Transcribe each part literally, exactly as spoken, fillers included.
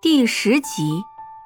第十集。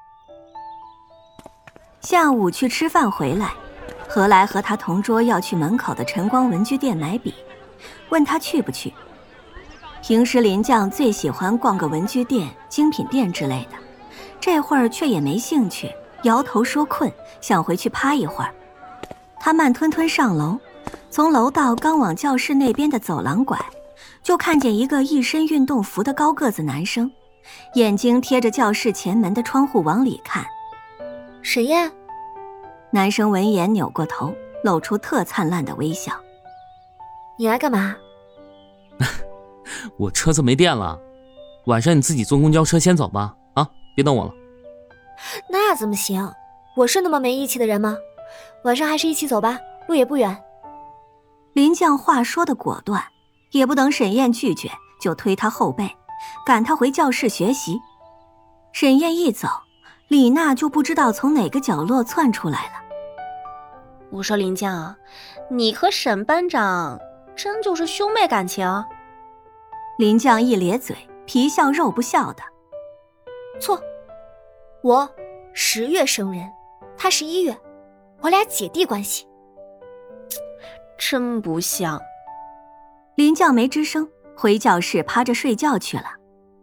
下午去吃饭回来，何来和他同桌要去门口的晨光文具店买笔，问他去不去。平时林将最喜欢逛个文具店、精品店之类的，这会儿却也没兴趣，摇头说困，想回去趴一会儿。他慢吞吞上楼，从楼道刚往教室那边的走廊拐，就看见一个一身运动服的高个子男生，眼睛贴着教室前门的窗户往里看。 沈燕。 男生闻言扭过头，露出特灿烂的微笑。 你来干嘛？ 我车子没电了，晚上你自己坐公交车先走吧，啊，别等我了。 那怎么行？我是那么没义气的人吗？晚上还是一起走吧，路也不远。 林将话说的果断，也不等沈燕拒绝，就推他后背，赶他回教室学习。沈燕一走，李娜就不知道从哪个角落窜出来了。 我说林将，你和沈班长真就是兄妹感情？ 林将一咧嘴，皮笑肉不笑的。 错，我十月生人，他十一月，我俩姐弟关系。 真不像。 林将没吱声，回教室趴着睡觉去了。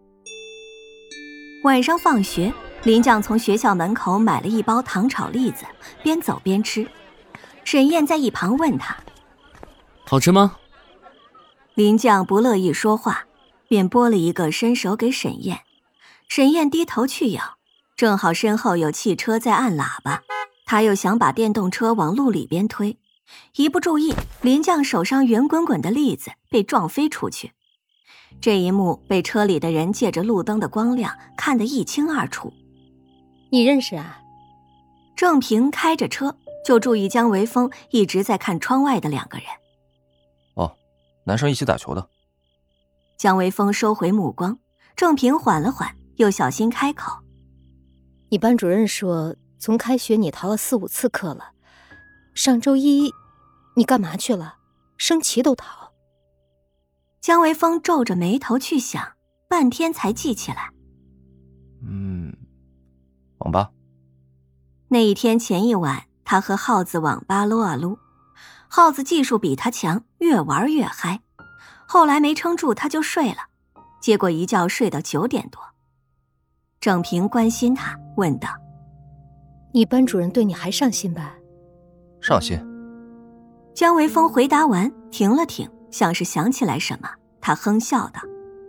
晚上放学，林将从学校门口买了一包糖炒栗子，边走边吃。沈燕在一旁问他： 好吃吗？ 林将不乐意说话，便拨了一个伸手给沈燕。沈燕低头去咬，正好身后有汽车在按喇叭，他又想把电动车往路里边推，一不注意，林将手上圆滚滚的栗子被撞飞出去。这一幕被车里的人借着路灯的光亮看得一清二楚。 你认识啊？ 郑平开着车，就注意姜维峰一直在看窗外的两个人。 哦，男生一起打球的。 姜维峰收回目光，郑平缓了缓，又小心开口： 你班主任说从开学你逃了四五次课了，上周一你干嘛去了？升旗都逃。 姜维峰皱着眉头去想，半天才记起来。 嗯，网吧。 那一天前一晚，他和耗子网吧撸啊撸，耗子技术比他强，越玩越嗨。后来没撑住，他就睡了，结果一觉睡到九点多。郑平关心他，问道： 你班主任对你还上心吧？ 上心。 姜维峰回答完，停了停，像是想起来什么，他哼笑道：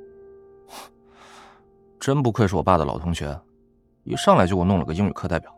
真不愧是我爸的老同学，一上来就给我弄了个英语课代表。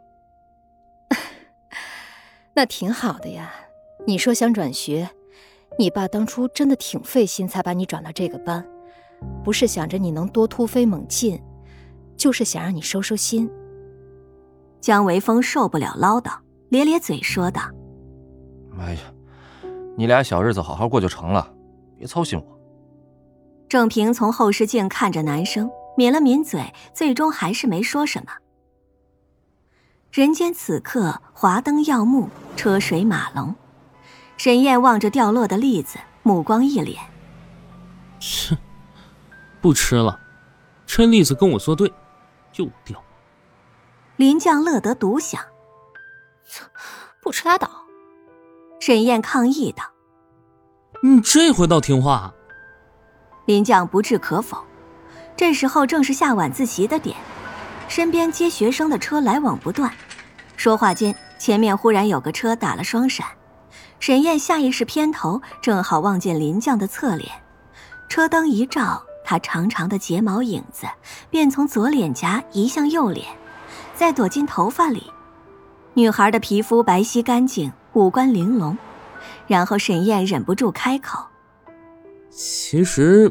那挺好的呀，你说想转学，你爸当初真的挺费心才把你转到这个班，不是想着你能多突飞猛进，就是想让你收收心。 姜维峰受不了唠叨，咧咧嘴说道： 哎呀，你俩小日子好好过就成了，别操心我。 郑平从后视镜看着男生，抿了抿嘴，最终还是没说什么。人间此刻华灯耀目，车水马龙。沈燕望着掉落的栗子，目光一敛： 切，不吃了，这栗子跟我作对，又掉。 林将乐得独享： 不吃拉倒。 沈燕抗议道： 你这回倒听话。 林将不置可否。这时候正是下晚自习的点，身边接学生的车来往不断。说话间，前面忽然有个车打了双闪，沈燕下意识偏头，正好望见林将的侧脸。车灯一照，他长长的睫毛影子便从左脸颊移向右脸，再躲进头发里。女孩的皮肤白皙干净，五官玲珑。然后沈燕忍不住开口： 其实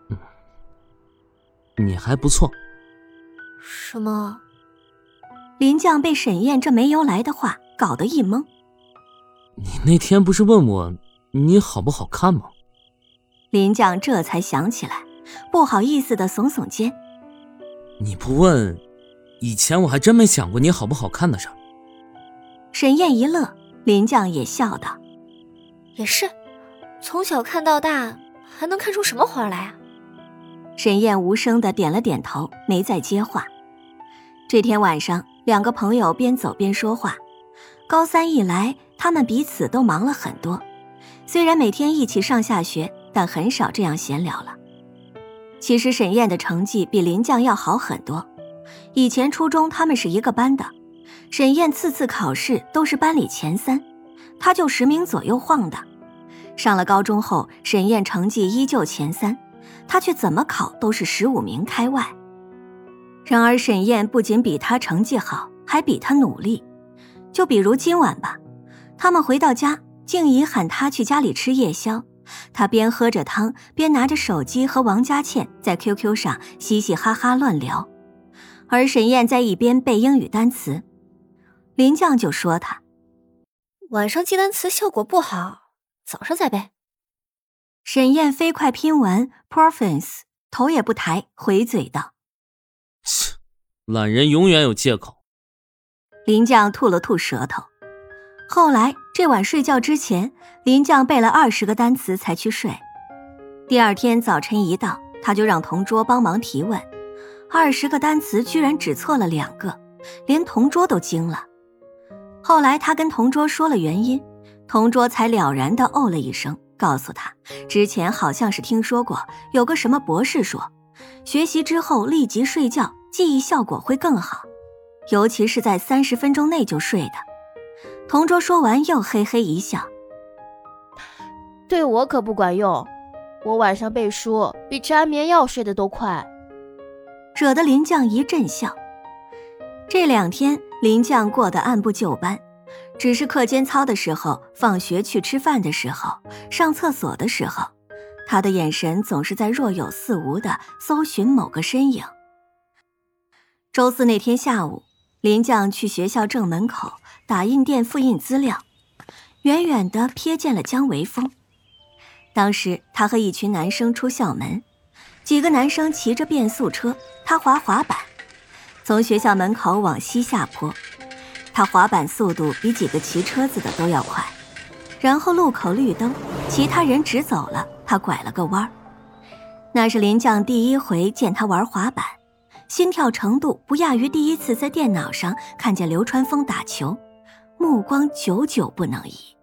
你还不错。 什么？ 林将被沈燕这没由来的话搞得一懵。 你那天不是问我你好不好看吗？ 林将这才想起来，不好意思地耸耸肩。 你不问，以前我还真没想过你好不好看的事儿。 沈燕一乐，林将也笑道： 也是，从小看到大，还能看出什么花来啊？ 沈燕无声地点了点头，没再接话。 这天晚上，两个朋友边走边说话。高三一来，他们彼此都忙了很多，虽然每天一起上下学，但很少这样闲聊了。其实沈燕的成绩比林绛要好很多，以前初中他们是一个班的，沈燕次次考试都是班里前三，她就十名左右晃的。上了高中后，沈燕成绩依旧前三，她却怎么考都是十五名开外。然而沈燕不仅比她成绩好，还比她努力。就比如今晚吧，他们回到家，静怡喊她去家里吃夜宵，她边喝着汤，边拿着手机和王佳倩在 Q Q 上嘻嘻哈哈乱聊，而沈燕在一边背英语单词。林绛就说她晚上记单词效果不好，早上再背。 沈燕飞快拼完 province， 头也不抬，回嘴道： 切，懒人永远有借口。 林绛吐了吐舌头。后来这晚睡觉之前，林绛背了二十个单词才去睡。第二天早晨一到，他就让同桌帮忙提问，二十个单词居然只错了两个，连同桌都惊了。后来他跟同桌说了原因，同桌才了然地哦了一声，告诉他之前好像是听说过有个什么博士说，学习之后立即睡觉，记忆效果会更好，尤其是在三十分钟内就睡的。同桌说完又嘿嘿一笑， 对我可不管用，我晚上背书比吃安眠药睡得都快。 惹得林绛一阵笑。这两天林绛过得按部就班，只是课间操的时候，放学去吃饭的时候，上厕所的时候，他的眼神总是在若有似无地搜寻某个身影。周四那天下午，林绛去学校正门口打印店复印资料，远远地瞥见了江维峰。当时他和一群男生出校门，几个男生骑着变速车，他滑滑板，从学校门口往西下坡。他滑板速度比几个骑车子的都要快。然后路口绿灯，其他人直走了，他拐了个弯。那是林绛第一回见他玩滑板，心跳程度不亚于第一次在电脑上看见流川枫打球，目光久久不能移。